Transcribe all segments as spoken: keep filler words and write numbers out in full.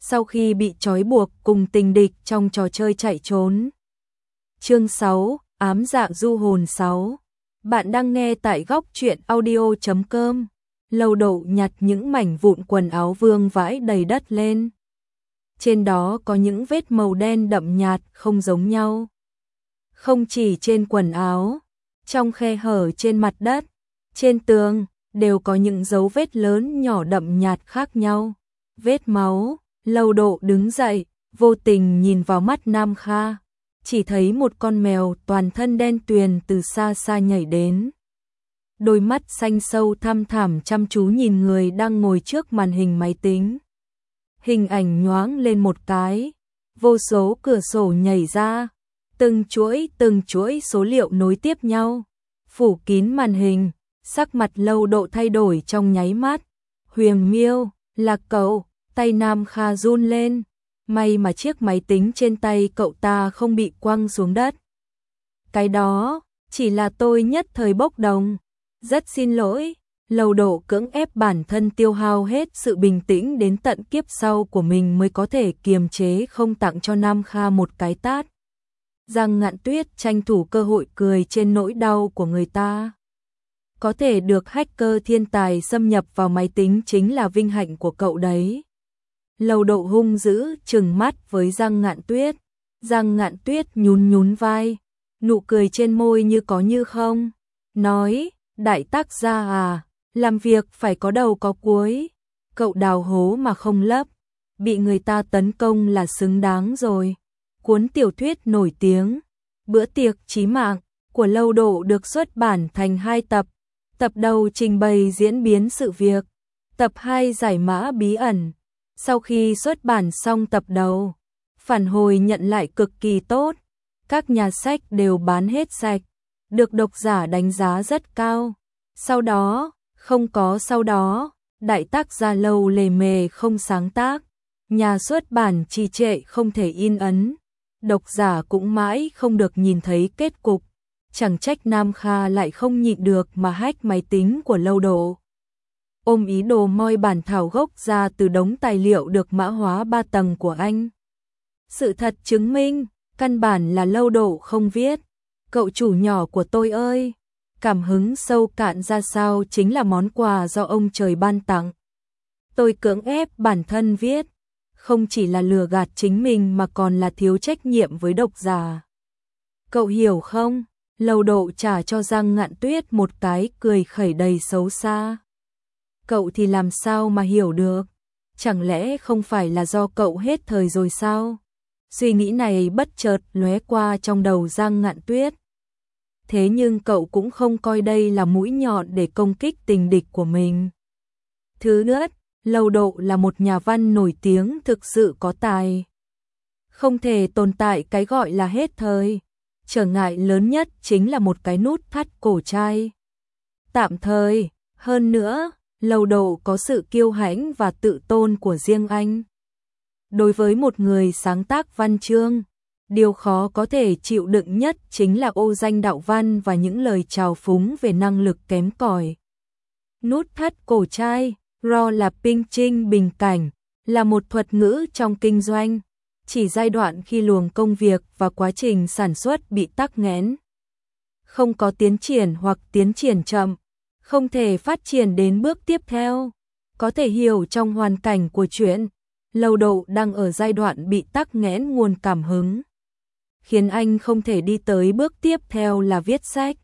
sau khi bị trói buộc cùng tình địch trong trò chơi chạy trốn. Chương sáu, ám dạ du hồn sáu. Bạn đang nghe tại góc truyện audio chấm com. Lầu Đậu nhặt những mảnh vụn quần áo vương vãi đầy đất lên. Trên đó có những vết màu đen đậm nhạt không giống nhau. Không chỉ trên quần áo, trong khe hở trên mặt đất, trên tường, đều có những dấu vết lớn nhỏ đậm nhạt khác nhau. Vết máu. Lầu Độ đứng dậy, vô tình nhìn vào mắt Nam Kha, chỉ thấy một con mèo toàn thân đen tuyền từ xa xa nhảy đến. Đôi mắt xanh sâu thăm thẳm chăm chú nhìn người đang ngồi trước màn hình máy tính. Hình ảnh nhoáng lên một cái, vô số cửa sổ nhảy ra, từng chuỗi từng chuỗi số liệu nối tiếp nhau, phủ kín màn hình, sắc mặt Lầu Độ thay đổi trong nháy mắt. Huyền Miêu, là cậu. Tay Nam Kha run lên, may mà chiếc máy tính trên tay cậu ta không bị quăng xuống đất. Cái đó, chỉ là tôi nhất thời bốc đồng. Rất xin lỗi. Lầu Độ cưỡng ép bản thân tiêu hao hết sự bình tĩnh đến tận kiếp sau của mình mới có thể kiềm chế không tặng cho Nam Kha một cái tát. Giang Ngạn Tuyết tranh thủ cơ hội cười trên nỗi đau của người ta. Có thể được hacker thiên tài xâm nhập vào máy tính chính là vinh hạnh của cậu đấy. Lầu Độ hung dữ trừng mắt với Giang Ngạn Tuyết. Giang Ngạn Tuyết nhún nhún vai, nụ cười trên môi như có như không, nói, đại tác gia à, làm việc phải có đầu có cuối, cậu đào hố mà không lấp, bị người ta tấn công là xứng đáng rồi. Cuốn tiểu thuyết nổi tiếng, Bữa tiệc chí mạng, của Lầu Độ được xuất bản thành hai tập. Tập đầu trình bày diễn biến sự việc, tập hai giải mã bí ẩn. Sau khi xuất bản xong tập đầu, phản hồi nhận lại cực kỳ tốt, các nhà sách đều bán hết sạch, được độc giả đánh giá rất cao. Sau đó, không có sau đó, đại tác gia Lâu lề mề không sáng tác, nhà xuất bản trì trệ không thể in ấn, độc giả cũng mãi không được nhìn thấy kết cục. Chẳng trách Nam Kha lại không nhịn được mà hack máy tính của Lầu Độ, ôm ý đồ moi bản thảo gốc ra từ đống tài liệu được mã hóa ba tầng của anh. Sự thật chứng minh, căn bản là Lầu Độ không viết. Cậu chủ nhỏ của tôi ơi, cảm hứng sâu cạn ra sao chính là món quà do ông trời ban tặng. Tôi cưỡng ép bản thân viết, không chỉ là lừa gạt chính mình mà còn là thiếu trách nhiệm với độc giả. Cậu hiểu không? Lầu Độ trả cho Giang Ngạn Tuyết một cái cười khẩy đầy xấu xa. Cậu thì làm sao mà hiểu được? Chẳng lẽ không phải là do cậu hết thời rồi sao? Suy nghĩ này bất chợt lóe qua trong đầu Giang Ngạn Tuyết. Thế nhưng cậu cũng không coi đây là mũi nhọn để công kích tình địch của mình. Thứ nữa, Lầu Độ là một nhà văn nổi tiếng thực sự có tài. Không thể tồn tại cái gọi là hết thời. Trở ngại lớn nhất chính là một cái nút thắt cổ trai. Tạm thời, hơn nữa, Lầu Độ có sự kiêu hãnh và tự tôn của riêng anh. Đối với một người sáng tác văn chương, điều khó có thể chịu đựng nhất chính là ô danh đạo văn và những lời trào phúng về năng lực kém cỏi. Nút thắt cổ trai, ro là ping trinh bình cảnh, là một thuật ngữ trong kinh doanh, chỉ giai đoạn khi luồng công việc và quá trình sản xuất bị tắc nghẽn. Không có tiến triển hoặc tiến triển chậm, không thể phát triển đến bước tiếp theo. Có thể hiểu trong hoàn cảnh của chuyện, Lầu Độ đang ở giai đoạn bị tắc nghẽn nguồn cảm hứng, khiến anh không thể đi tới bước tiếp theo là viết sách.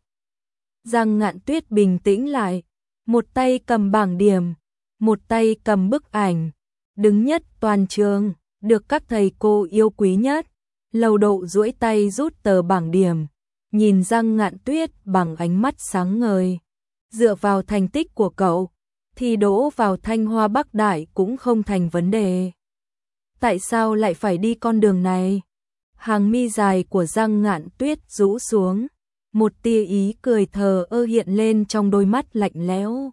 Giang Ngạn Tuyết bình tĩnh lại, một tay cầm bảng điểm, một tay cầm bức ảnh, đứng nhất toàn trường, được các thầy cô yêu quý nhất. Lầu Độ duỗi tay rút tờ bảng điểm, nhìn Giang Ngạn Tuyết bằng ánh mắt sáng ngời. Dựa vào thành tích của cậu, thì đỗ vào Thanh Hoa Bắc Đại cũng không thành vấn đề. Tại sao lại phải đi con đường này? Hàng mi dài của Giang Ngạn Tuyết rũ xuống, một tia ý cười thờ ơ hiện lên trong đôi mắt lạnh lẽo.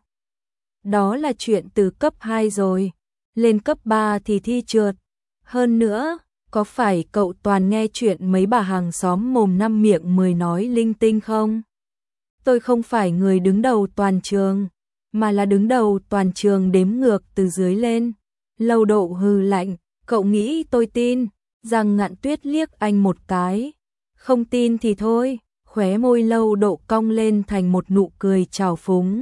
Đó là chuyện từ cấp hai rồi, lên cấp ba thì thi trượt. Hơn nữa, có phải cậu toàn nghe chuyện mấy bà hàng xóm mồm năm miệng mười nói linh tinh không? Tôi không phải người đứng đầu toàn trường, mà là đứng đầu toàn trường đếm ngược từ dưới lên. Lầu Độ hừ lạnh, Cậu nghĩ tôi tin? Giang Ngạn Tuyết liếc anh một cái. Không tin thì thôi, khóe môi Lâu Độ cong lên thành một nụ cười trào phúng.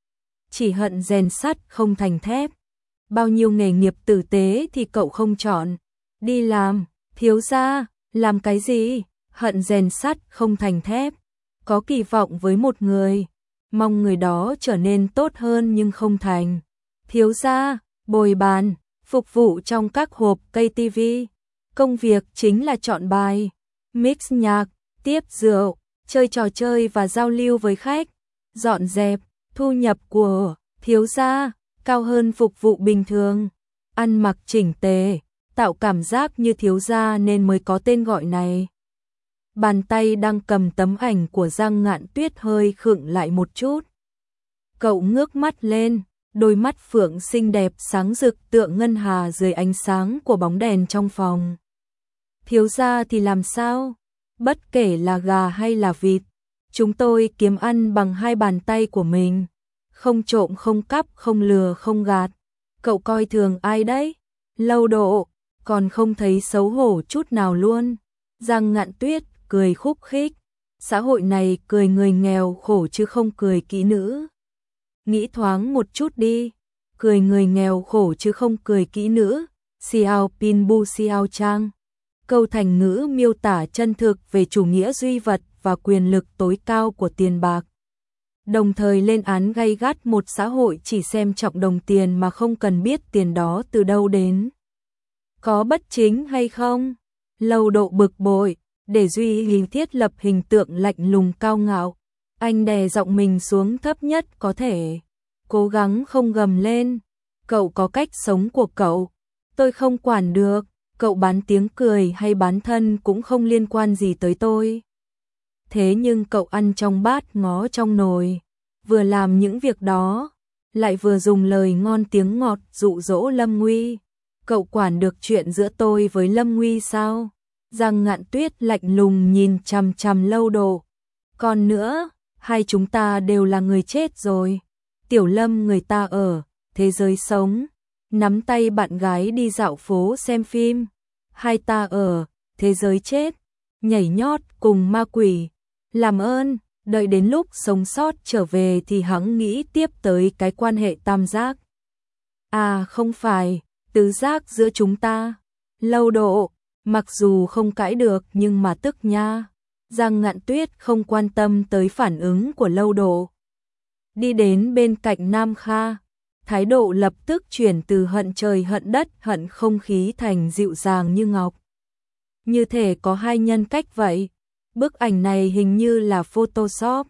Chỉ hận rèn sắt không thành thép. Bao nhiêu nghề nghiệp tử tế thì cậu không chọn. Đi làm, thiếu gia, làm cái gì? Hận rèn sắt không thành thép. Có kỳ vọng với một người, mong người đó trở nên tốt hơn nhưng không thành. Thiếu gia, bồi bàn, phục vụ trong các hộp cây tivi. Công việc chính là chọn bài, mix nhạc, tiếp rượu, chơi trò chơi và giao lưu với khách. Dọn dẹp, thu nhập của thiếu gia cao hơn phục vụ bình thường. Ăn mặc chỉnh tề, tạo cảm giác như thiếu gia nên mới có tên gọi này. Bàn tay đang cầm tấm ảnh của Giang Ngạn Tuyết hơi khựng lại một chút. Cậu ngước mắt lên, đôi mắt phượng xinh đẹp sáng rực tựa ngân hà dưới ánh sáng của bóng đèn trong phòng. Thiếu gia thì làm sao? Bất kể là gà hay là vịt, chúng tôi kiếm ăn bằng hai bàn tay của mình. Không trộm không cắp không lừa không gạt. Cậu coi thường ai đấy? Lâu Độ, còn không thấy xấu hổ chút nào luôn. Giang Ngạn Tuyết cười khúc khích. Xã hội này cười người nghèo khổ chứ không cười kỹ nữ. Nghĩ thoáng một chút đi. Cười người nghèo khổ chứ không cười kỹ nữ. Xiao Pin Bu Xiao Trang. Câu thành ngữ miêu tả chân thực về chủ nghĩa duy vật và quyền lực tối cao của tiền bạc. Đồng thời lên án gay gắt một xã hội chỉ xem trọng đồng tiền mà không cần biết tiền đó từ đâu đến. Có bất chính hay không? Lâu Độ bực bội, để Duy Hình thiết lập hình tượng lạnh lùng cao ngạo. Anh đè giọng mình xuống thấp nhất có thể. Cố gắng không gầm lên. Cậu có cách sống của cậu. Tôi không quản được. Cậu bán tiếng cười hay bán thân cũng không liên quan gì tới tôi. Thế nhưng cậu ăn trong bát ngó trong nồi. Vừa làm những việc đó, lại vừa dùng lời ngon tiếng ngọt dụ dỗ Lâm Nguy. Cậu quản được chuyện giữa tôi với Lâm Nguy sao? Giang Ngạn Tuyết lạnh lùng nhìn chằm chằm Lâu Độ. Còn nữa, hai chúng ta đều là người chết rồi. Tiểu Lâm người ta ở thế giới sống, nắm tay bạn gái đi dạo phố xem phim. Hai ta ở thế giới chết, nhảy nhót cùng ma quỷ. Làm ơn, đợi đến lúc sống sót trở về thì hắn nghĩ tiếp tới cái quan hệ tam giác. À không phải, tứ giác giữa chúng ta. Lâu Độ, mặc dù không cãi được nhưng mà tức nha. Giang Ngạn Tuyết không quan tâm tới phản ứng của Lâu Độ. Đi đến bên cạnh Nam Kha, thái độ lập tức chuyển từ hận trời hận đất hận không khí thành dịu dàng như ngọc. Như thể có hai nhân cách vậy. Bức ảnh này hình như là Photoshop.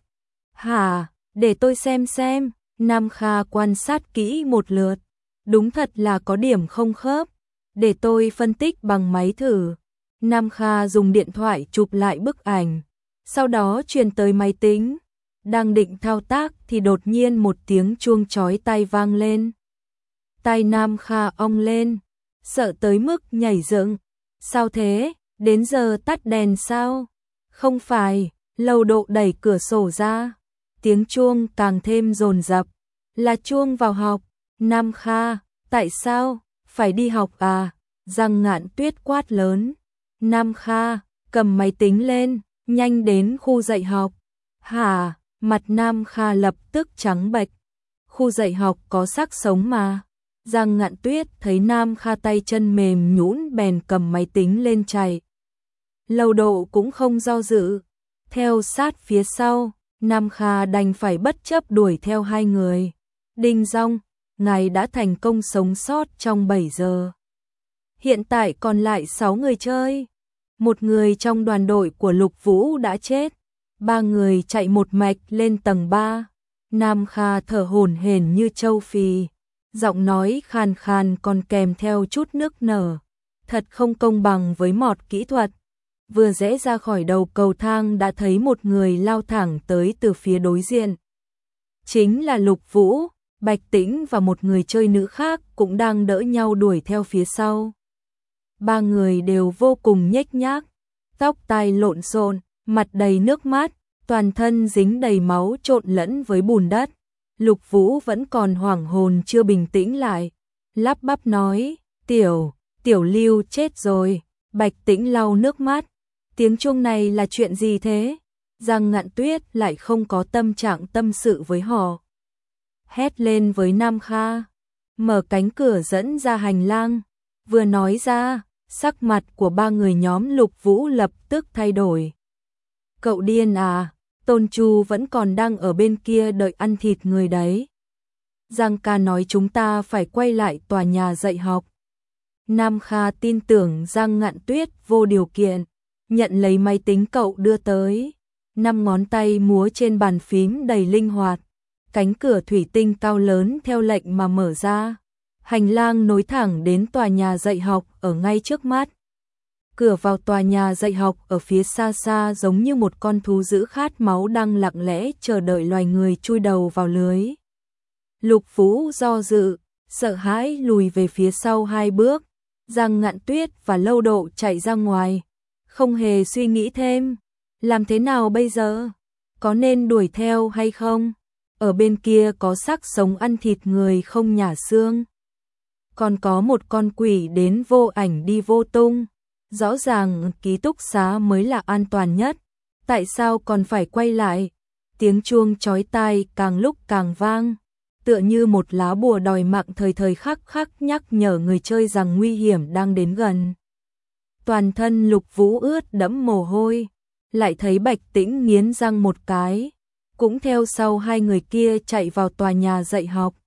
Hả, để tôi xem xem. Nam Kha quan sát kỹ một lượt. Đúng thật là có điểm không khớp. Để tôi phân tích bằng máy thử. Nam Kha dùng điện thoại chụp lại bức ảnh. Sau đó truyền tới máy tính. Đang định thao tác thì đột nhiên một tiếng chuông chói tai vang lên. Tai Nam Kha ong lên. Sợ tới mức nhảy dựng. Sao thế? Đến giờ tắt đèn sao? Không phải, Lâu Độ đẩy cửa sổ ra. Tiếng chuông càng thêm dồn dập. Là chuông vào học. Nam Kha, tại sao? Phải đi học à? Giang Ngạn Tuyết quát lớn. Nam Kha, cầm máy tính lên, nhanh đến khu dạy học. Hả? Mặt Nam Kha lập tức trắng bệch. Khu dạy học có xác sống mà. Giang Ngạn Tuyết thấy Nam Kha tay chân mềm nhũn bèn cầm máy tính lên chạy. Lâu Độ cũng không do dự. Theo sát phía sau, Nam Kha đành phải bất chấp đuổi theo hai người. Đinh Dong, ngài đã thành công sống sót trong bảy giờ. Hiện tại còn lại sáu người chơi. Một người trong đoàn đội của Lục Vũ đã chết. Ba người chạy một mạch lên tầng ba. Nam Kha thở hổn hển như trâu phì. Giọng nói khàn khàn còn kèm theo chút nước nở. Thật không công bằng với mọt kỹ thuật. Vừa rẽ ra khỏi đầu cầu thang đã thấy một người lao thẳng tới từ phía đối diện. Chính là Lục Vũ, Bạch Tĩnh và một người chơi nữ khác cũng đang đỡ nhau đuổi theo phía sau. Ba người đều vô cùng nhếch nhác, tóc tai lộn xộn, mặt đầy nước mắt, toàn thân dính đầy máu trộn lẫn với bùn đất. Lục Vũ vẫn còn hoảng hồn chưa bình tĩnh lại, lắp bắp nói, tiểu, Tiểu Lưu chết rồi, Bạch Tĩnh lau nước mắt. Tiếng chuông này là chuyện gì thế? Giang Ngạn Tuyết lại không có tâm trạng tâm sự với họ. Hét lên với Nam Kha, mở cánh cửa dẫn ra hành lang. Vừa nói ra, sắc mặt của ba người nhóm Lục Vũ lập tức thay đổi. Cậu điên à, Tôn Chu vẫn còn đang ở bên kia đợi ăn thịt người đấy. Giang ca nói chúng ta phải quay lại tòa nhà dạy học. Nam Kha tin tưởng Giang Ngạn Tuyết vô điều kiện, nhận lấy máy tính cậu đưa tới. Năm ngón tay múa trên bàn phím đầy linh hoạt. Cánh cửa thủy tinh cao lớn theo lệnh mà mở ra. Hành lang nối thẳng đến tòa nhà dạy học ở ngay trước mắt. Cửa vào tòa nhà dạy học ở phía xa xa giống như một con thú dữ khát máu đang lặng lẽ chờ đợi loài người chui đầu vào lưới. Lục Vũ do dự, sợ hãi lùi về phía sau hai bước. Giang Ngạn Tuyết và Lâu Độ chạy ra ngoài, không hề suy nghĩ thêm. Làm thế nào bây giờ? Có nên đuổi theo hay không? Ở bên kia có xác sống ăn thịt người không nhả xương. Còn có một con quỷ đến vô ảnh đi vô tung. Rõ ràng ký túc xá mới là an toàn nhất. Tại sao còn phải quay lại? Tiếng chuông chói tai càng lúc càng vang, tựa như một lá bùa đòi mạng thời thời khắc khắc nhắc nhở người chơi rằng nguy hiểm đang đến gần. Toàn thân Lục Vũ ướt đẫm mồ hôi, lại thấy Bạch Tĩnh nghiến răng một cái, cũng theo sau hai người kia chạy vào tòa nhà dạy học.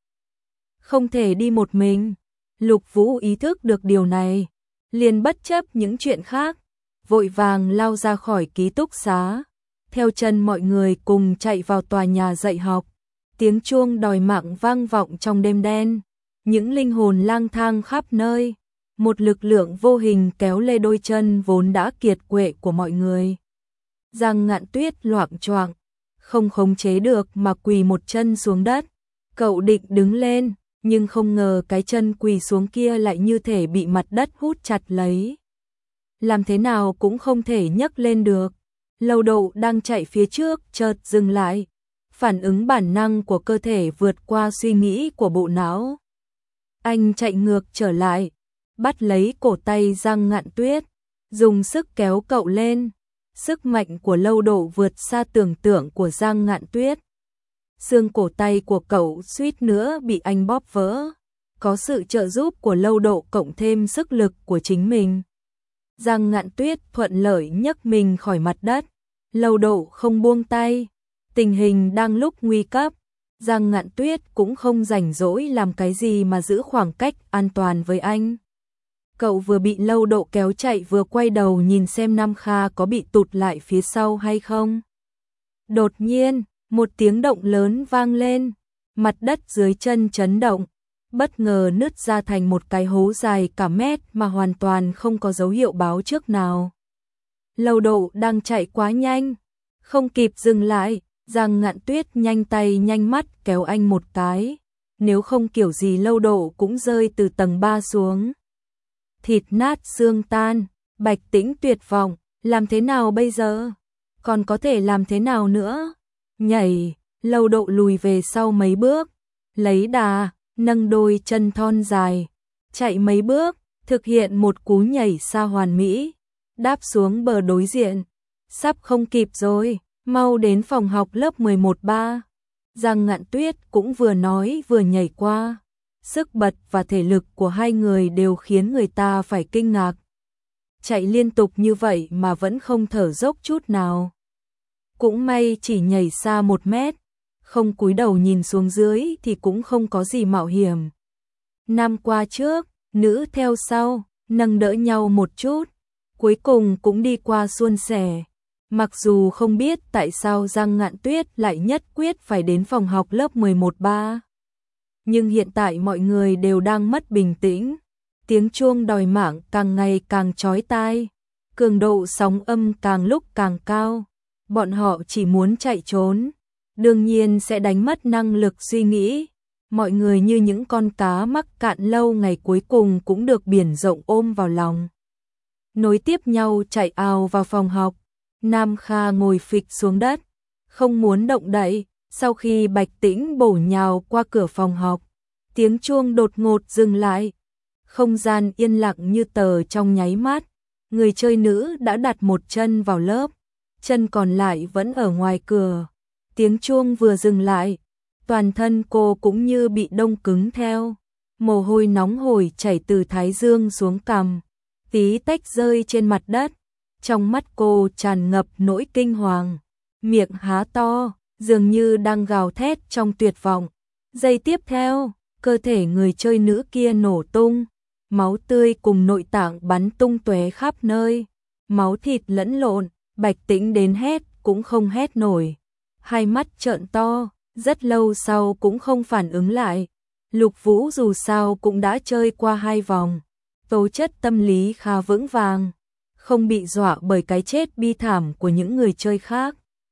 Không thể đi một mình. Lục Vũ ý thức được điều này, liền bất chấp những chuyện khác, vội vàng lao ra khỏi ký túc xá, theo chân mọi người cùng chạy vào tòa nhà dạy học. Tiếng chuông đòi mạng vang vọng trong đêm đen, những linh hồn lang thang khắp nơi, một lực lượng vô hình kéo lê đôi chân vốn đã kiệt quệ của mọi người. Giang Ngạn Tuyết loạng choạng, không khống chế được mà quỳ một chân xuống đất. Cậu định đứng lên, nhưng không ngờ cái chân quỳ xuống kia lại như thể bị mặt đất hút chặt lấy. Làm thế nào cũng không thể nhấc lên được. Lâu Độ đang chạy phía trước chợt dừng lại. Phản ứng bản năng của cơ thể vượt qua suy nghĩ của bộ não. Anh chạy ngược trở lại, bắt lấy cổ tay Giang Ngạn Tuyết, dùng sức kéo cậu lên. Sức mạnh của Lâu Độ vượt xa tưởng tượng của Giang Ngạn Tuyết. Xương cổ tay của cậu suýt nữa bị anh bóp vỡ. Có sự trợ giúp của Lâu Độ cộng thêm sức lực của chính mình, Giang Ngạn Tuyết thuận lợi nhấc mình khỏi mặt đất. Lâu Độ không buông tay. Tình hình đang lúc nguy cấp, Giang Ngạn Tuyết cũng không rảnh rỗi làm cái gì mà giữ khoảng cách an toàn với anh. Cậu vừa bị Lâu Độ kéo chạy vừa quay đầu nhìn xem Nam Kha có bị tụt lại phía sau hay không. Đột nhiên, một tiếng động lớn vang lên, mặt đất dưới chân chấn động, bất ngờ nứt ra thành một cái hố dài cả mét mà hoàn toàn không có dấu hiệu báo trước nào. Lâu Độ đang chạy quá nhanh, không kịp dừng lại. Giang Ngạn Tuyết nhanh tay nhanh mắt kéo anh một cái, nếu không kiểu gì Lâu Độ cũng rơi từ tầng ba xuống. Thịt nát xương tan, Bạch Tĩnh tuyệt vọng, làm thế nào bây giờ? Còn có thể làm thế nào nữa? Nhảy, Lâu Độ lùi về sau mấy bước, lấy đà, nâng đôi chân thon dài, chạy mấy bước, thực hiện một cú nhảy xa hoàn mỹ, đáp xuống bờ đối diện. Sắp không kịp rồi. Mau đến phòng học lớp mười một ba. Giang Ngạn Tuyết cũng vừa nói vừa nhảy qua. Sức bật và thể lực của hai người đều khiến người ta phải kinh ngạc. Chạy liên tục như vậy mà vẫn không thở dốc chút nào. Cũng may chỉ nhảy xa một mét, không cúi đầu nhìn xuống dưới thì cũng không có gì mạo hiểm. Nam qua trước, nữ theo sau, nâng đỡ nhau một chút, cuối cùng cũng đi qua suôn sẻ. Mặc dù không biết tại sao Giang Ngạn Tuyết lại nhất quyết phải đến phòng học lớp mười một ba, nhưng hiện tại mọi người đều đang mất bình tĩnh. Tiếng chuông đòi mạng càng ngày càng chói tai, cường độ sóng âm càng lúc càng cao. Bọn họ chỉ muốn chạy trốn, đương nhiên sẽ đánh mất năng lực suy nghĩ. Mọi người như những con cá mắc cạn lâu ngày cuối cùng cũng được biển rộng ôm vào lòng, nối tiếp nhau chạy ào vào phòng học. Nam Kha ngồi phịch xuống đất, không muốn động đậy. Sau khi Bạch Tĩnh bổ nhào qua cửa phòng học, tiếng chuông đột ngột dừng lại. Không gian yên lặng như tờ trong nháy mắt, người chơi nữ đã đặt một chân vào lớp, chân còn lại vẫn ở ngoài cửa. Tiếng chuông vừa dừng lại, toàn thân cô cũng như bị đông cứng theo, mồ hôi nóng hổi chảy từ thái dương xuống cằm, tí tách rơi trên mặt đất. Trong mắt cô tràn ngập nỗi kinh hoàng, miệng há to, dường như đang gào thét trong tuyệt vọng. Giây tiếp theo, cơ thể người chơi nữ kia nổ tung, máu tươi cùng nội tạng bắn tung tóe khắp nơi, máu thịt lẫn lộn, Bạch Tĩnh đến hét cũng không hét nổi, hai mắt trợn to, rất lâu sau cũng không phản ứng lại. Lục Vũ dù sao cũng đã chơi qua hai vòng, tố chất tâm lý khá vững vàng, không bị dọa bởi cái chết bi thảm của những người chơi khác.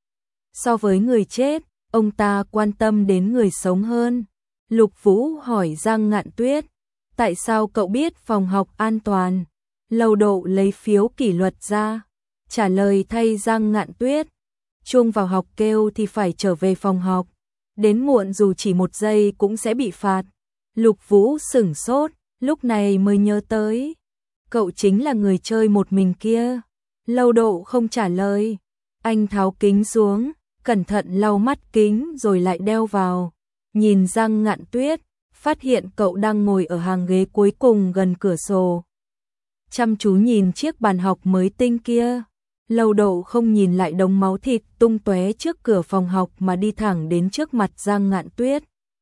So với người chết, ông ta quan tâm đến người sống hơn. Lục Vũ hỏi Giang Ngạn Tuyết, tại sao cậu biết phòng học an toàn? Lầu Độ lấy phiếu kỷ luật ra, trả lời thay Giang Ngạn Tuyết, chuông vào học kêu thì phải trở về phòng học, đến muộn dù chỉ một giây cũng sẽ bị phạt. Lục Vũ sửng sốt, lúc này mới nhớ tới, cậu chính là người chơi một mình kia. Lầu Độ không trả lời, anh tháo kính xuống, cẩn thận lau mắt kính rồi lại đeo vào, nhìn Giang Ngạn Tuyết, phát hiện cậu đang ngồi ở hàng ghế cuối cùng gần cửa sổ, chăm chú nhìn chiếc bàn học mới tinh kia. Lầu Độ không nhìn lại đống máu thịt tung tóe trước cửa phòng học mà đi thẳng đến trước mặt Giang Ngạn Tuyết,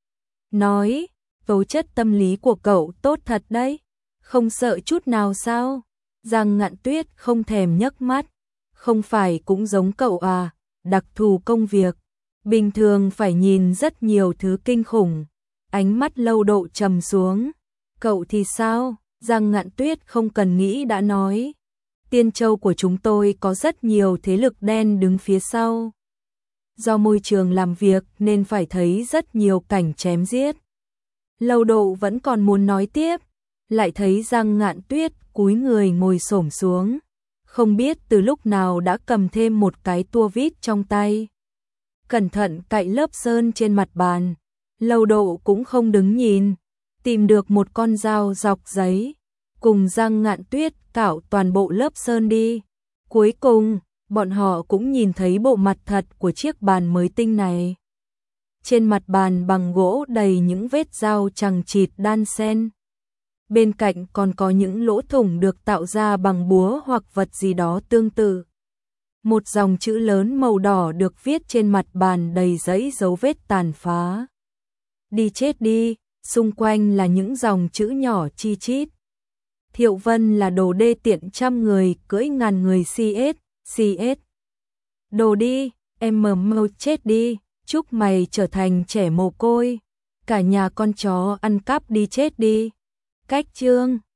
nói, tố chất tâm lý của cậu tốt thật đấy, không sợ chút nào sao? Giang Ngạn Tuyết không thèm nhấc mắt, không phải cũng giống cậu à, đặc thù công việc, bình thường phải nhìn rất nhiều thứ kinh khủng. Ánh mắt Lầu Độ trầm xuống, cậu thì sao? Giang Ngạn Tuyết không cần nghĩ đã nói, Tiên Châu của chúng tôi có rất nhiều thế lực đen đứng phía sau. Do môi trường làm việc nên phải thấy rất nhiều cảnh chém giết. Lầu Độ vẫn còn muốn nói tiếp, lại thấy Giang Ngạn Tuyết cúi người ngồi xổm xuống, không biết từ lúc nào đã cầm thêm một cái tua vít trong tay. Cẩn thận cạy lớp sơn trên mặt bàn, Lầu Độ cũng không đứng nhìn, tìm được một con dao dọc giấy, cùng Giang Ngạn Tuyết cạo toàn bộ lớp sơn đi. Cuối cùng, bọn họ cũng nhìn thấy bộ mặt thật của chiếc bàn mới tinh này. Trên mặt bàn bằng gỗ đầy những vết dao chằng chịt đan xen. Bên cạnh còn có những lỗ thủng được tạo ra bằng búa hoặc vật gì đó tương tự. Một dòng chữ lớn màu đỏ được viết trên mặt bàn đầy dãy dấu vết tàn phá. Đi chết đi, xung quanh là những dòng chữ nhỏ chi chít. Thiệu Vân là đồ đê tiện trăm người cưỡi ngàn người xê ét, xê ét. Đồ đi, em mờ mờ chết đi, chúc mày trở thành trẻ mồ côi. Cả nhà con chó ăn cắp đi chết đi. Cách chương